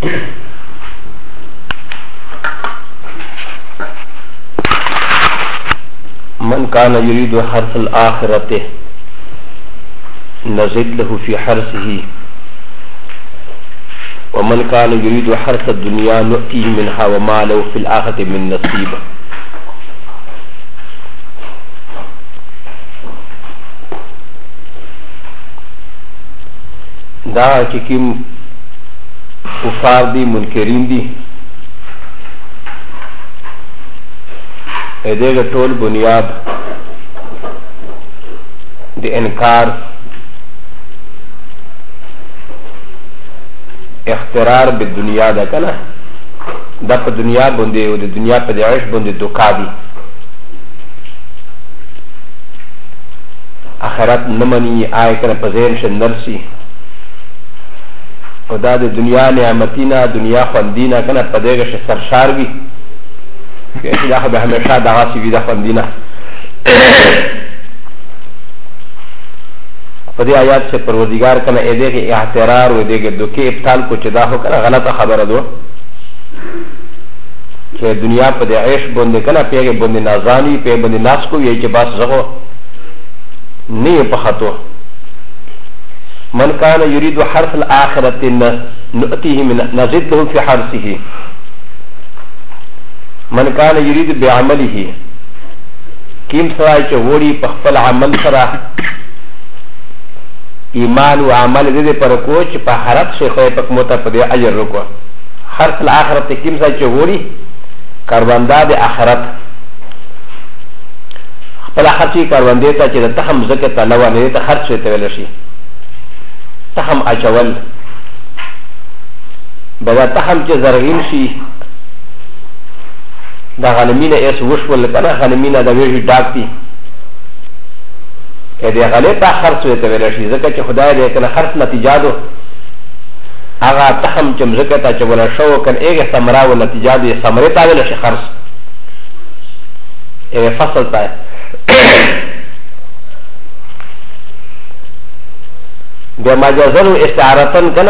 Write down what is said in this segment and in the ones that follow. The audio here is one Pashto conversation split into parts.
من كان يريد حرث الآخرة نزد له في حرثه ومن كان يريد حرث الدنيا نؤتيه منها وما له في الآخرة من نصيب. دا چې کوم کفار دي منکرین دي دغه ټول بنیاد د انکار اخترار به دنیا ده کنه دا په دنیا باندې او د دنیا په عيش باندې دوکا دي آخرت نه مني آی کنه په ذهن ش نرسي او دا د دنیا نعمتینا دنیا خوندینا کنه په دغه ش سرشار وي چې دا به همیشه دغه سی وي د خوندینا په دې آیات سے پروردگار کنه اې دغه اعتراض او دغه دوکې ابطال کو چې دا هو کنه غلطه خبره ده چې دنیا په دې عيش باندې کنه پیګه باندې نازانی په باندې ناس کو یې چې باس زغو نه په خطو من كان يريد حرث الآخرة نؤتيه من نزد له في حرثه من كان يريد بعمله كيم سراي چوڑی پخپل عمل سرا ایمان و عمل دې پر کو چې په حرت شیخه پک موته په دې اجر رکو حرث الآخرة كيم سراي چوڑی کارواندا د آخرت خپل خرچي کاروندې ته چې د تهم زکه تعالی نه ته خرچ ته ویل شي تهم اچول بدا تهم چې زرغین شي دا غنمینه ایس وشول کنه غنمینه د ویژې ډاک دي ا دې غلې ته خرڅ ته ویل شي ځکه چې خدای دې کنه خرڅ نتیجه دو هغه تهم چې مزکه ته چې ولا شو کنه ایګه ثمره او نتیجه دې ثمره ته ویل شي خرڅ ا فصل ته د مجازن استعارتن کنه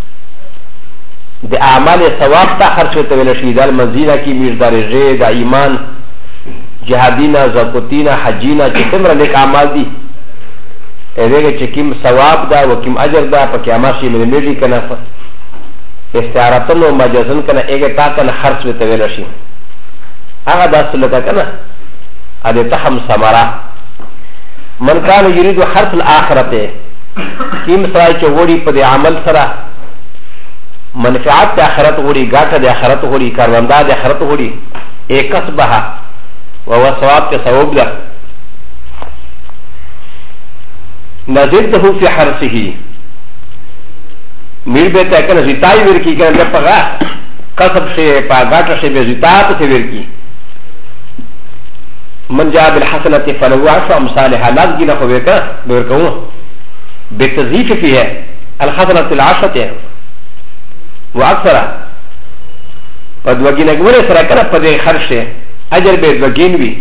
د اعمال ثواب ته خرچ ته ویل شي د منزله کې مقدار ژه د ایمان جهادینا زکوتینا حجینا چې څومره نیک اعمال دي هغه چې کوم ثواب دا او کوم اجر دا په قیامت کې ملي کنه استعارتن او مجازن کنه هغه تا کنه خرچ ته ویل شي هغه داسې لکه کنه ا دې تهم ثمره من كان يريد حرث الاخرته كيم سراي چه وڑی پا دے عمل سرا منفعات دے آخرت وڑی گاٹا دے آخرت وڑی کارواندا دے آخرت وڑی ایک کسبها وهو ثواب کے ثواب دا نزلته في حرثه میر بیتا کنا زیتای ورکی کنا دے پا کسب سے پا گاٹا سے بے زیتا پا سے ورکی من جاء بالحسنة فله عشر أمثالها لاز جينا خوبيكا بوركوه بالتزييف فيها الحسنة العشرة وأكثر قد وجينا قولي سراكنا قد خرشه أجر بيت وجين بي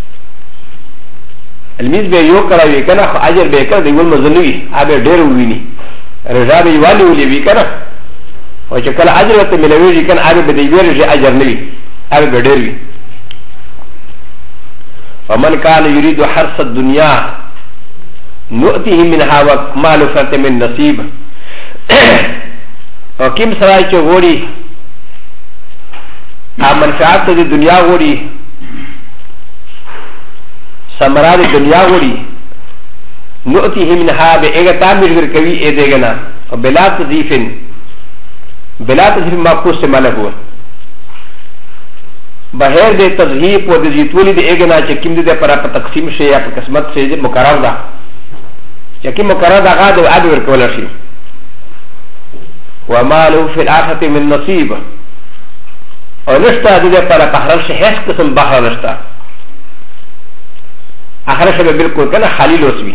الميز بي يوكرا ويكنا أجر بيكنا دي يقول مزنوي أبي دير ويني رجاء بيوالي ولي بيكنا وشكال أجر وتملوي كان أبي بديبير جي أجر نبي أبي بدير وي ومن كان يريد حرث الدنيا نؤتيه منها وما له من نصيب وكم سراي چغوري منفعات د دنیا غوري ثمرات دنیا غوري نؤتيه منها باغتا مجر کوي اي دغنا بلا تضيف ما قوس ملغو بهر د تذهيب و د زيتولي د اغنا چې کیم د پر تقسیم شي یا په قسمت شي مقرر ده چې کی مقرر ده غاده او ادور کول شي وما له في الاخره من نصيب او نشتا د پر بحر شي هیڅ قسم بحر نشتا اخر شي بالکل کنه خالی لوسوي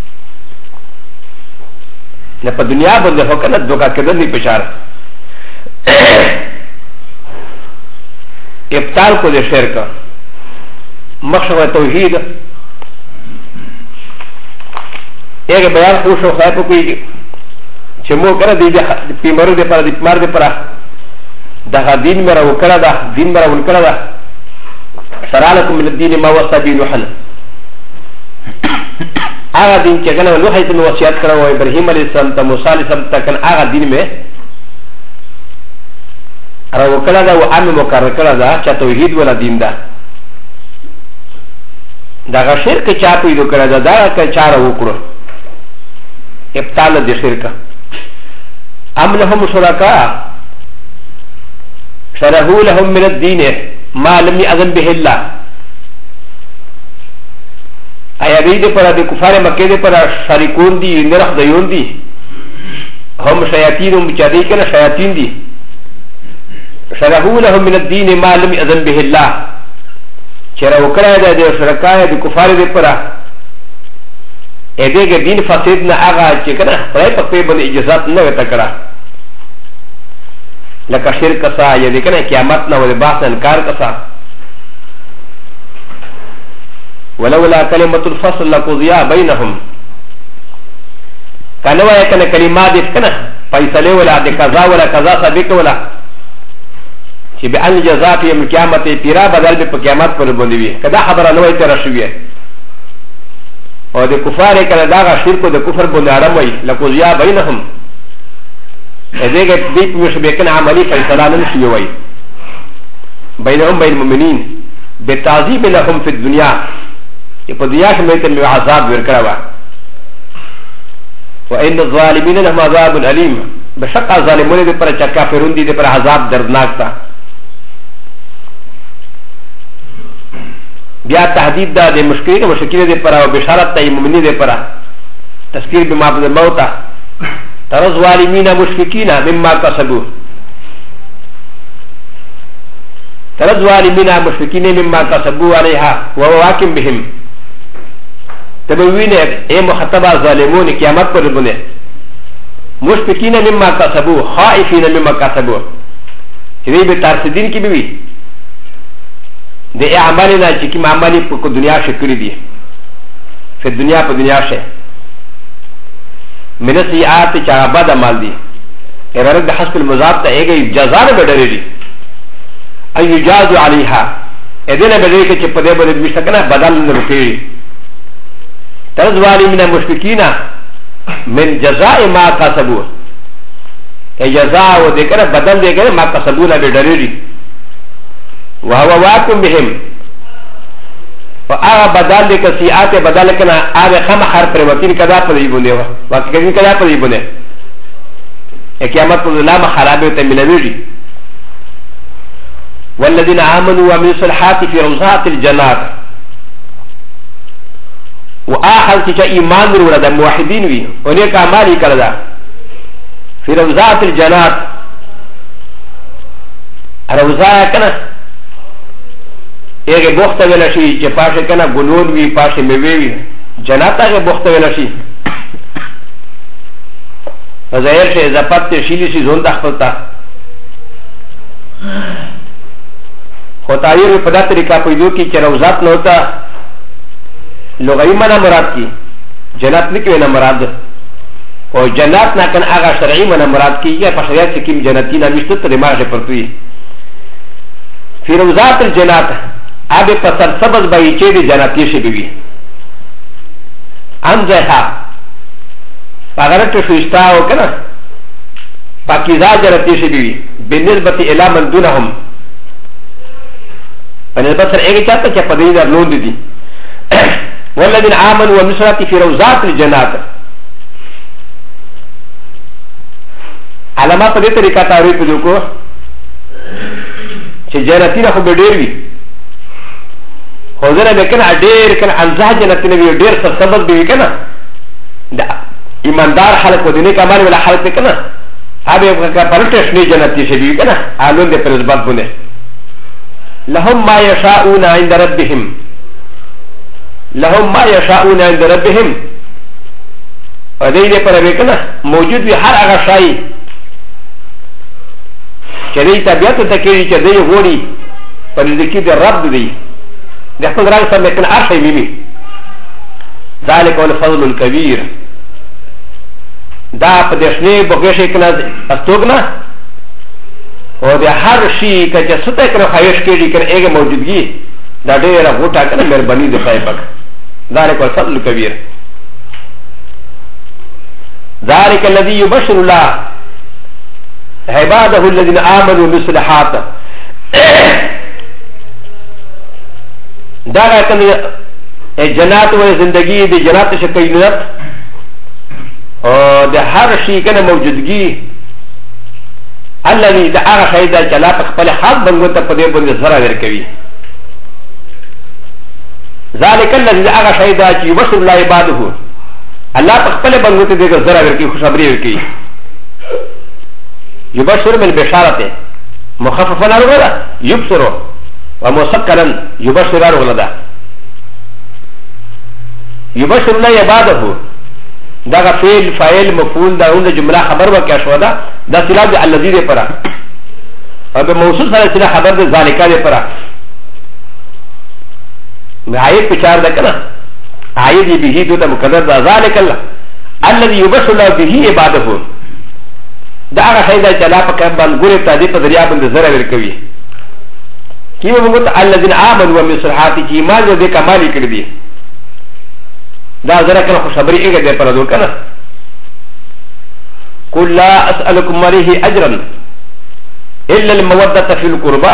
نه په دنیا باندې هو کنه دوکا کېدل نه پچار ابطال کو دے شرک مخشوہ توحید ایک بیان خوش و خواہ پا کوئی چمو کرا دی پیمارو دے پرا دی پیمار دے پرا دغه دین مې راوکړه ده دین مې راوکړه ده شرع لكم من الدين ما وصى به نوح هغه دین چې کنه نوح یې ته وصیت کړو او ابراهیم علیه السلام ته موسی علیه السلام ته کنه هغه دین مې راوکړه ده او عام مقرر کړه ده چې توحید ولا دین ده دغه شرک چا پیدا کړه ده دا که چا راوکړو ابطال د شرک ام لهم شرکاء شرحوا لهم من الدين ما لم يأذن به الله ایا دې پر د کفار مکه دې پر شریکون دي نرخ دیون دي هم شیاطین مچادي کنه شیاطین دي شرحوا لهم من الدين ما لم يأذن به الله چرا وکړه د شرکای د کفار دې پر اې دې دین فساد نه هغه چې کنه پرې په باندې اجازه نه وته کړه لکه شرک سا یا دې کنه قیامت نه ولې باس انکار کسا ولولا كلمة الفصل لقضي بينهم كان ويا كان كلمات كنا فيصلي ولا كذا ولا كذا سبك ولا شي بأن الجزاء في يوم القيامة تيرا بدل بقيامات پر بندوي كذا خبر نوي ترشويه او د كفار كان داغا شرك د كفر بند عرموي لقضي بينهم اذا ديت مش بكن عملي فيصلى نشوي بينهم بين المؤمنين بالتعذيب لهم في الدنيا په دنیا کې مې ته عذاب ورکړا و ان الظالمین لهم عذاب الیم بشک ظالمون دې پر چا کافرون دي دې پر عذاب دردناک تا بیا تهدید دا د مشکین دې پر او بشارت ته مومنین دې پر تذکیر بما بعد الموت تر الظالمین مشفقین مما کسبوا تر الظالمین مشفقین مما کسبوا علیها وهو واقم بهم تبوين اي مخاطبه ظالمون قيامت پر بنه مشفقين مما كسبوا خائفين مما كسبوا دې به ترسدين کې به وي د اعمالنا چې کوم عمل په دنیا شکر دي په دنیا په دنیا شه من سيئات چې عبادت عمل دي اراد د حسب المضاف ته ایږي جزاء به ډېری اي يجاز عليها اذن به دې چې په دې باندې مشتکنه بدل نه وکړي ترزوالي من المشركين من جزاء ما كسبوا اي جزاء وذكر بدل ذكر ما كسبوا بدليل وهو واقم بهم فآغا بدل ذكر سيئات بدل كنا آغا خم حرف رمتين كذا فليبونه وكذين كذا فليبونه اكيامات الظلام خرابه تملويجي والذين آمنوا وعملوا الصالحات في روضات الجنات و آخر چې ایمان ورو د موحدین وي او نیک اعمال یې کړل فی روضات الجنات روضا کنه هغه بوخته ویل شي چې پاشه کنه ګلون وي پاشه میوه وي جنات هغه بوخته ویل شي ظاهر شي زپت شیلی شي زون تخپلتا خو تایر په دغه طریقه پیدا کی چې روضات نه ہوتا لغوی منا مراد کی جنت نکی وینا مراد او جنات ناکن آغا شرعی منا مراد کی یا پشریات سکیم جنتی نمیشتت دماغ پرتوی فی روضات الجنات آب پسر سبز بایچه دی جنتی شبیوی انزیحا پاگرت شوشتاو کنا پاکیزا جنتی شبیوی بالنسبت الى من دونهم پنسبت سر ایگی چاہتا چا پدری در لون دی والذين آمنوا والنصرة في روضات الجنات علامات دې طریقه تعریف وکړو چې جنتي خو به ډېر وي خو زه نه کنه ډېر کنه انځه جنتي نه وي ډېر څه سبب به کنه دا ایماندار خلک و دې کمال ولا خلک کنه هغه په پرټش نه جنتي شي کنه الون دې پر ځبات بونه لهم ما يشاءون عند ربهم لهم ما يشاءون عند ربهم ودې پر وکړه موجود وي هر هغه شای چې دې طبيعت ته کې چې دې غوړي پر دې کې د رب دی د خپل رنګ سره کنه هر شی ميمي ذلك هو الفضل الكبير دا په دې شنه بوګه شي کنه استوګنه او او د هر شي که څه کنه خواهش کېږي کنه هغه موجودګي دا ډېره غوټه کنه مهرباني د خدای پاک ذلك الفضل الكبير ذلك الذي يبشر الله عباده الذين آمنوا بالصالحات دا کنه جنات و زندگی د جنات شکایت او د هر شي کنه موجودګي الذي دا هغه شی دا چې الله په خپل حق باندې ته په دې باندې زړه ورکوي ذلك الذي دا هغه شی دا چې يبشر الله عباده الله په خپل باندې ته دې زړه ورکوي خوشخبری ورکوي يبشر بالبشارة مخففا رغدا يبصر ومسكرا يبشر رغدا يبشر الله عباده دا فعل فاعل مفعول دا اون جمله خبر وکیا شو دا صله د الذي ده پرا او د موصول سره صله خبر د ذالک ده پرا غایب پچار ده کنه عاید به دو ته مقدر دا ذالک الله الذي يبشر الله به عباده دا هغه شی دا چې الله په کار باندې ګوري ته دې په ذریعہ باندې زره ورکوي کیو موږ ته الذين امنوا ومن صالحات کی ایمان دې کمالي کړی دي دا زره کنه خوشبری ایګه دې پر دور کنه قل لا اسالكم عليه اجرا الا الموده في القربى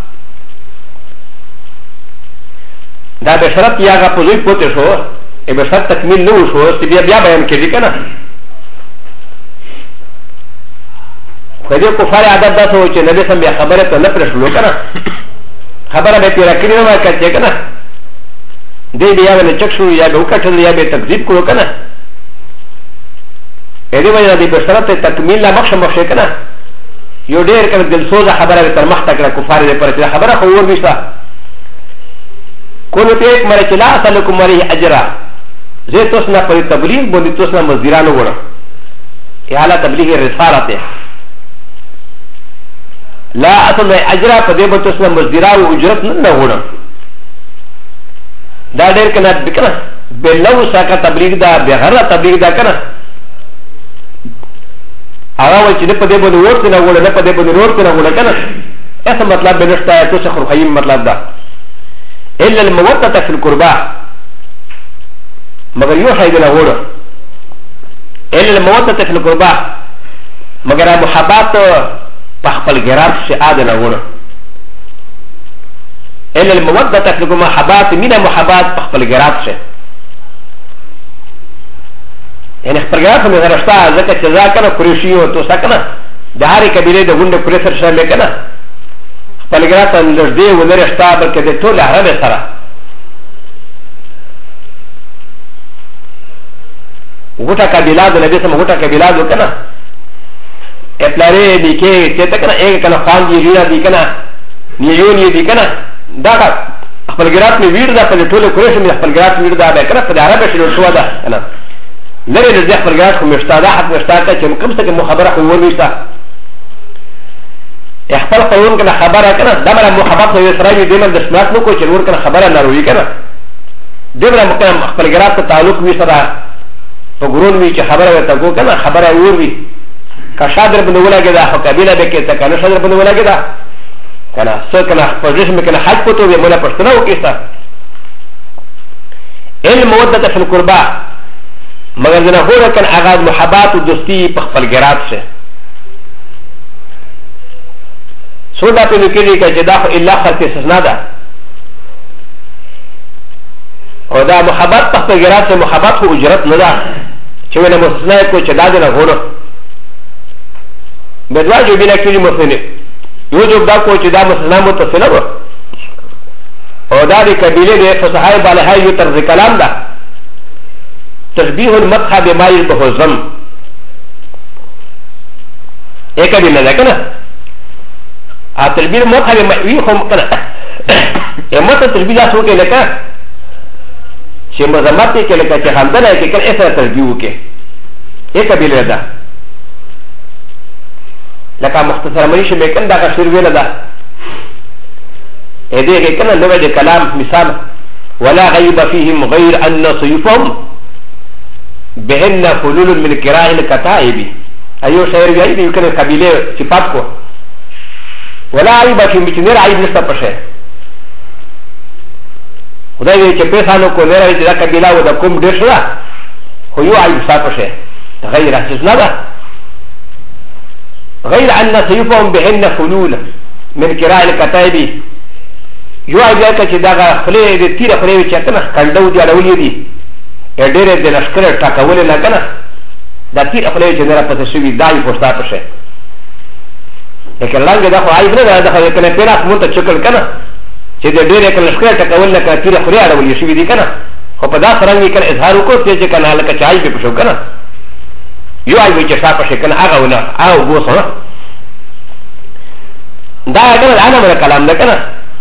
دا بشرط یاغه په لوی پوتې شو ای بشرط تکمیل نو شو چې بیا بیان کړي کنه خدای کفار عادت دا سو چې نبی سم بیا خبره ته نه پرشلو کنه خبره به پیرا کړی نو کړي کنه دې بیا ونه چک شو یا به وکړل یا به تکذیب کړو کنه اې دې وجه دې بشرط تکمیل لا مخشه مخشه کنه یو ډېر کنه دل سوزه خبره تر مخ تکړه کفار دې پر خبره خو ور وښه کله ته یک مره چې لا اسلکم علیه اجرا زه تاسو نه پر تبلیغ باندې تاسو نه مزدورانو وره یا لا تبلیغ رسالته لا اصل اجرا په دې باندې تاسو نه مزدورانو اجرت نه وره دا ډېر کنه بکنه بلو ساکه تبلیغ دا بغیر تبلیغ دا کنه هغه چې په دې باندې ورته نه وره نه په دې باندې ورته نه وره کنه څه مطلب به نشته تاسو خو خیم مطلب دا الا الموده في القربى مگر یو شاید نه وره الا الموده في القربى مگر محبت په خپل ګرات شي عاد نه وره الا الموده في القربى محبت من محبت په خپل ګرات شي یعنی خپل ګرات نه غرشتا ځکه چې ځکه قریشی او تو سکنه د هرې کبیره د غونډه پرسر شامل کنه پلګرات لږدې ولر شتا بلکې د ټول عرب سره وټه کبیله د نبی سم وټه کبیله د کنه اپلاره دي کې چې ته کنه یک کنه خان دی ریرا دي کنه نیون دی کنه دا خپلګرات می ویر دا په ټول قریش می خپلګرات ویر دا به کنه په عرب شنو شو دا کنه لری د خپلګرات خو مشتا دا حق مشتا ته چې کوم څه کې خبره خو ور وښتا خپل قانون کنه خبره کنه دمره محبت نو اسرائیل دیمن د سمات نو کو چې ور کنه خبره نه روي کنه دمره مکم خپل ګرات ته تعلق وي سره په ګرون وی چې خبره ورته کو کنه خبره ور وي کا شادر بنو ولګه دا خو قبيله به کې ته کنه شادر بنو ولګه دا کنه څه کنه په جسم کنه حج پته وي مولا پښتنه وکيستا علم مودته فی القربا مگر نه هو کنه اغاز محبت او دوستی په خپل ګرات شه سودا په لیکلي کې چې دا خو الا خلق استثناء ده او دا محبت په خپل ګرات سره محبت خو اجرت نه ده چې ونه مستثنا کو چې دا نه غوړو بدوا جو بنا کړي مستثنا یو جو دا کو چې دا مستثنا متصله و او دا د قبيله د فصحای بالهای یو طرز کلام ده تشبیه المدح بما يشبه الذم یک دی نه ده کنه ا تشبیه مدح بما يخم کنه امته تشبیه تاسو کې لکه چې مزمت کې لکه چې خندنه کې کنه ایسه تشبیه وکي یک قبیله ده لکه مختصر مریشه میکن دا شعر ویل ده ا دې کې کنه نو د کلام مثال ولا غيب فيهم غير ان صيفهم بهن حلول من كراء الكتائب ايو شعر ویل دي کنه قبیله صفات کو ولا عيب في مشنير عيب نشتا پشه خدای وی چې پیسانو کو نه راځي دا قبیله و د کوم ډیر شو خو یو عیب ستا پشه غیر احساس نه ده غیر ان سيفهم بهن فلول من قراء الكتائب یو عیب دا چې دا خپل د تیر خپل چې کنه کندو دی اړولې دي ډېر د لشکره ټاکول نه کنه دا تیر خپل چې نه راپته شوی دای پوستا پشه لیکن لنګ دا خو عیب نه ده دا کنه پیرات مو ته چکل کنه چې د ډېر کله لشکره ټاکول نه کنه تیر خپل اړولې شوی دي کنه خو په دا سرنګ کنه اظهار وکړي چې کنه لکه چای به پښو کنه یو عیب چې صاحب پشه کنه هغه ونه او ګوسه دا کنه انا مر کلام ده کنه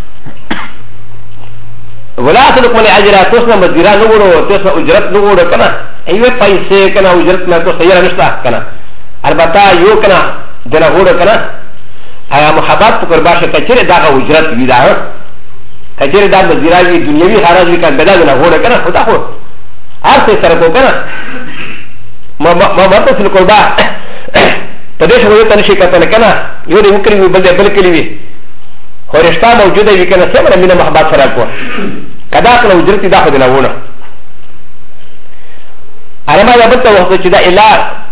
ولا تلك من اجرا توسنا مزيرا نغورو توسنا اجرت نغورو كنا ايوه پیسے كنا اجرت نہ تو سيرا نشتا كنا البتہ یو كنا دنا غورو كنا ایا محبت پر باشه کچره دا اجرت ویدا کچره دا مزيرا وی دنیوي حراج وی کنا بدا دنا غورو كنا خدا خو ارته سره کو كنا ما مت فل قربا تدش هو تنشي کتل كنا یو دی وکری بل کلی وی خورشتا موجوده وی کنه سمره مینه محبت سره کو کدا کله اجرتی دا خو دی لونه ارما یبت وخت چې دا الا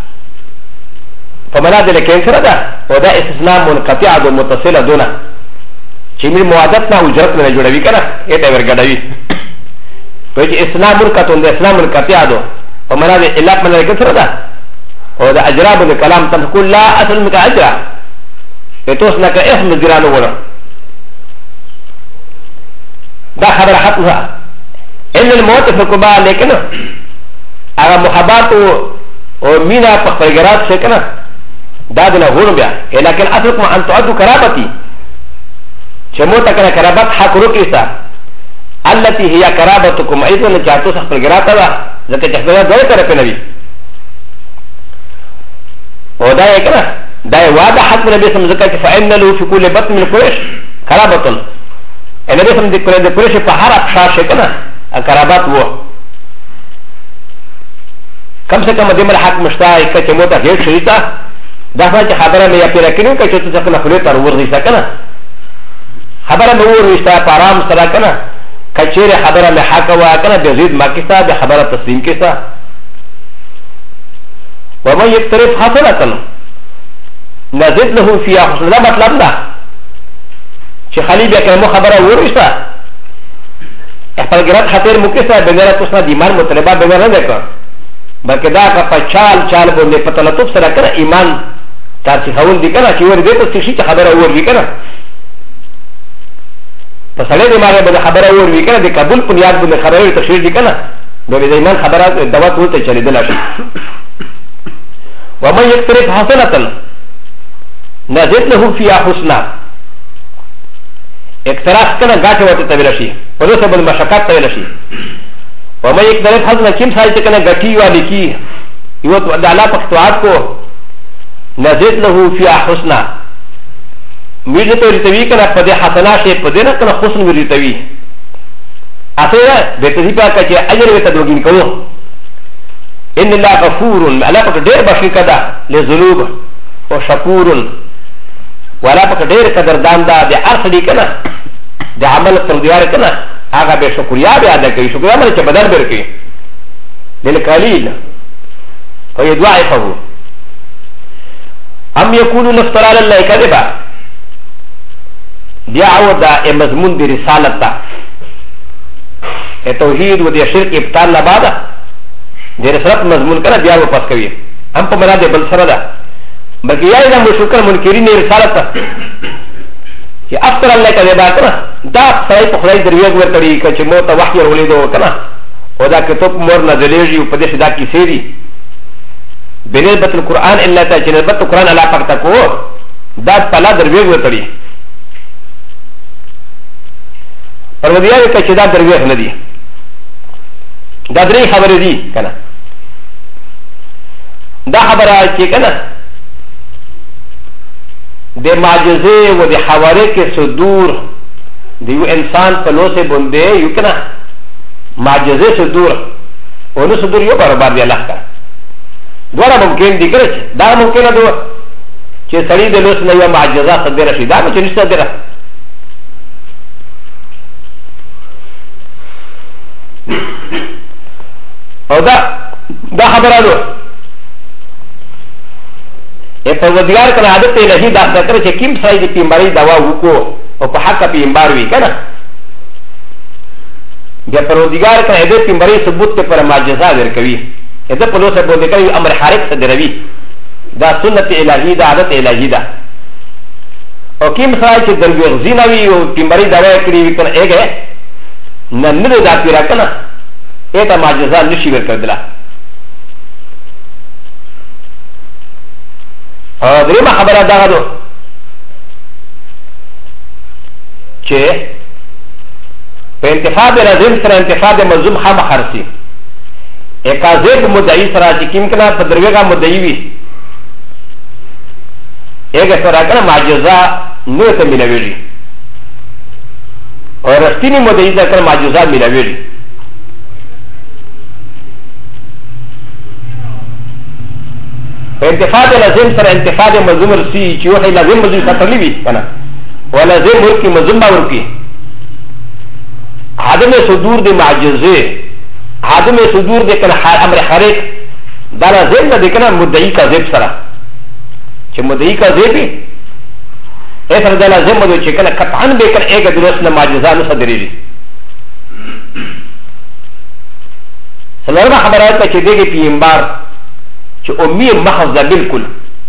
فمنا د لکین سره ده او دا استثناء منقطع او متصله دونه چې می موادت نه اجرت نه جوړوي کنه اته ورګډوي په چې استثناء منقطع د اسلام منقطع ده فمنا د الا من لکین سره ده او دا اجراب د کلام تقول لا اصل مت اجرا اتوسنا که اسم زرانو ولا دا خبر حقها ان الموت في الكبار لكن اغا محبات و مينا فخرجرات شكنا دادنا هون بيا لكن اصلكم ان تعدوا كرابتي شموتا كان كرابات حق ركيسا التي هي كرابتكم ايضا نجاتو فخرجرات هذا ذكا جحبنا ذلك رفي نبي ودا يكنا دا وعد حق نبي سمزكا فإن له في كل بطن من قريش كرابة النبي سم د قريش په هر افشار شکنه قرابات وو کم سے کم دمر حق مشتای کچ موتا هیڅ شریتا دا چې خبره مې پیرا کړو کچ ته څنګه خپل تر ورغی سکنه خبره مې ورستا پارام سره کنه کچېره خبره مې حق وا کنه د زید ماکسا د خبره تسلیم کیسا و ما یکترف حسنه نزيد له فيها حسن دا مطلب ده چې خلی بیا کلمه خبره ورستا خپل ګرات خاطر مکسا بغیر تاسو د ایمان مطلبه بغیر نه وکړه بلکې دا که په چال باندې په تلطف سره کنه ایمان تاسو خول دي کنه چې ور دې ته چې خبره ور وی کنه په سړی دې ماره به خبره ور وی کنه د قبول په نیت باندې خبره تشریح دي کنه نو د ایمان خبره دوا ټول ته چلی دلا شي و من یکترف حسنه نزيد له فيها حسنا اقتراف کنه غاټه وته تویل شي په دې سبب مشقات تویل شي و ما اقتراف حسنا کیم سایت کنه غټي والی کی یو د الله په توات کو نزيد له فيها حسنا میږي ته ریتوی کنه په دې حسنا شي په دې نه کنه حسن ریتوی اته د دې په کچه اجر وته دوګین کوو ان الله غفور الله په ډېر بخښي کده لذنوب او شکور ولا پک ډیر قدردان دا د ارسدی کنه د عمل پر دیار کنه هغه به شکریا به ادا کوي شکریا مله چې بدل ورکړي دل قلیل او یدعا فهو ام یکون نفتر علی الله کذبا بیا او دا مضمون دی رسالت تا توحید و د شرک ابطال نه بعد د رسالت مضمون کنه بیا واپس کوي هم په مراد بل سره ده بلکې یا دا مشکل منکرین رسالت چې افتر الله کله با کنه دا سړی په خدای درویږ ورتړي چې مو ته وحی ولیدو کنه او دا کتاب مور نازلېږي په دې دا کیسې دي بنسبت القرآن الا ته چې نسبت القرآن الله پاک ته کو دا پلا درویږ ورتړي پر ودیاره چې دا درویږ نه دي دا درې خبرې دي کنه دا خبره چې کنه د معجزه و د حوارق صدور د یو انسان په لوسه باندې یو کنه معجزه صدور او نو صدور یو برابر دی الله کا دوړه ممکن دي کړي دا ممکن ده چې چې سړی د لوس نه یو معجزه صدره شي دا به چې نشته صدره او دا خبره ده په ودیار کنه عادت الهی دا ذکر چې کیم سړی د پیمبري دوا وکړو او په حق پیمبر وی کنه بیا پر ودیار کنه د پیمبري ثبوت پر معجزه ورکوي اته په لوسه باندې کوي امر حارق صدروي دا سنت الهی دا عادت الهی دا او کیم سړی چې دروغ زینوي او پیمبري دوا کړی وی کنه هغه نن نه دا پیرا کنه اته معجزه نشي ورکړل درېمه خبره دغه ده چې په انتفاع د لازم سره انتفاع د ملزوم خامخا خرڅي اکاذب مدعي سره چې کوم کله په دروغه مدعي وي هغه سره کنه معجزه نه ته ملوي او رښتینی مدعي سره معجزه ملوي انتفاع لازم سره انتفاع ملزوم رسی چې وحي لازم ملزوم خطرلی وي کنه ولازم ورکی ملزوم با ورکی عدم صدور د معجزه عدم صدور د کنه امر خارق دا لازم نه د کنه مدعی کاذب سره چې مدعی کاذب ایسر دا لازم مدو چې کنه قطعا به کنه ایک درست نه معجزه نه صدریږي سلامه خبرات چې دغه پیغمبر چې امي محض ده بالکل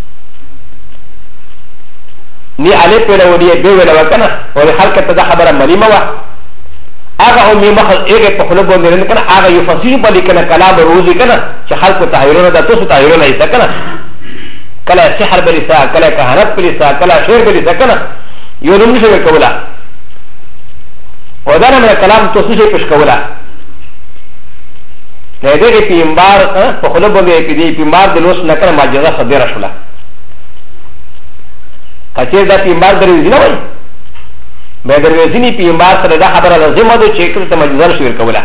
ني علي پیدا ودی به ولا وکنه او خلک ته دا خبره مليمه وا هغه امي محض هغه په خلک باندې نه کنه هغه یو فصیح په لیکنه کلام روزي کنه چې خلک تحیرونه ده تاسو تحیرونه یې کنه کله سحر بلسا کله کهانت بلسا کله شعر بلسا کنه یو نوم نشي کولا او دا نه کلام تاسو شي پښ کولا ن ا د ه پیمبار په خلو باندې پیدي پیمبار د لوس نه کړه معجزه صدره شوله کچې دا پیمبار دروځي نه وای به دروځي نه پیمبار سره دا خبره لازم ده چې کله ته معجزه شویر کوله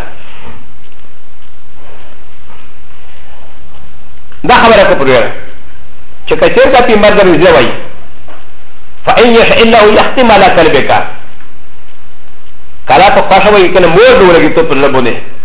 دا خبره کو پرېره چې کچې دا پیمبار دروځي وای فإن يشاء الله يختم على قلبك کله په خاصه وای کنه مور ورګي ته پر لبونه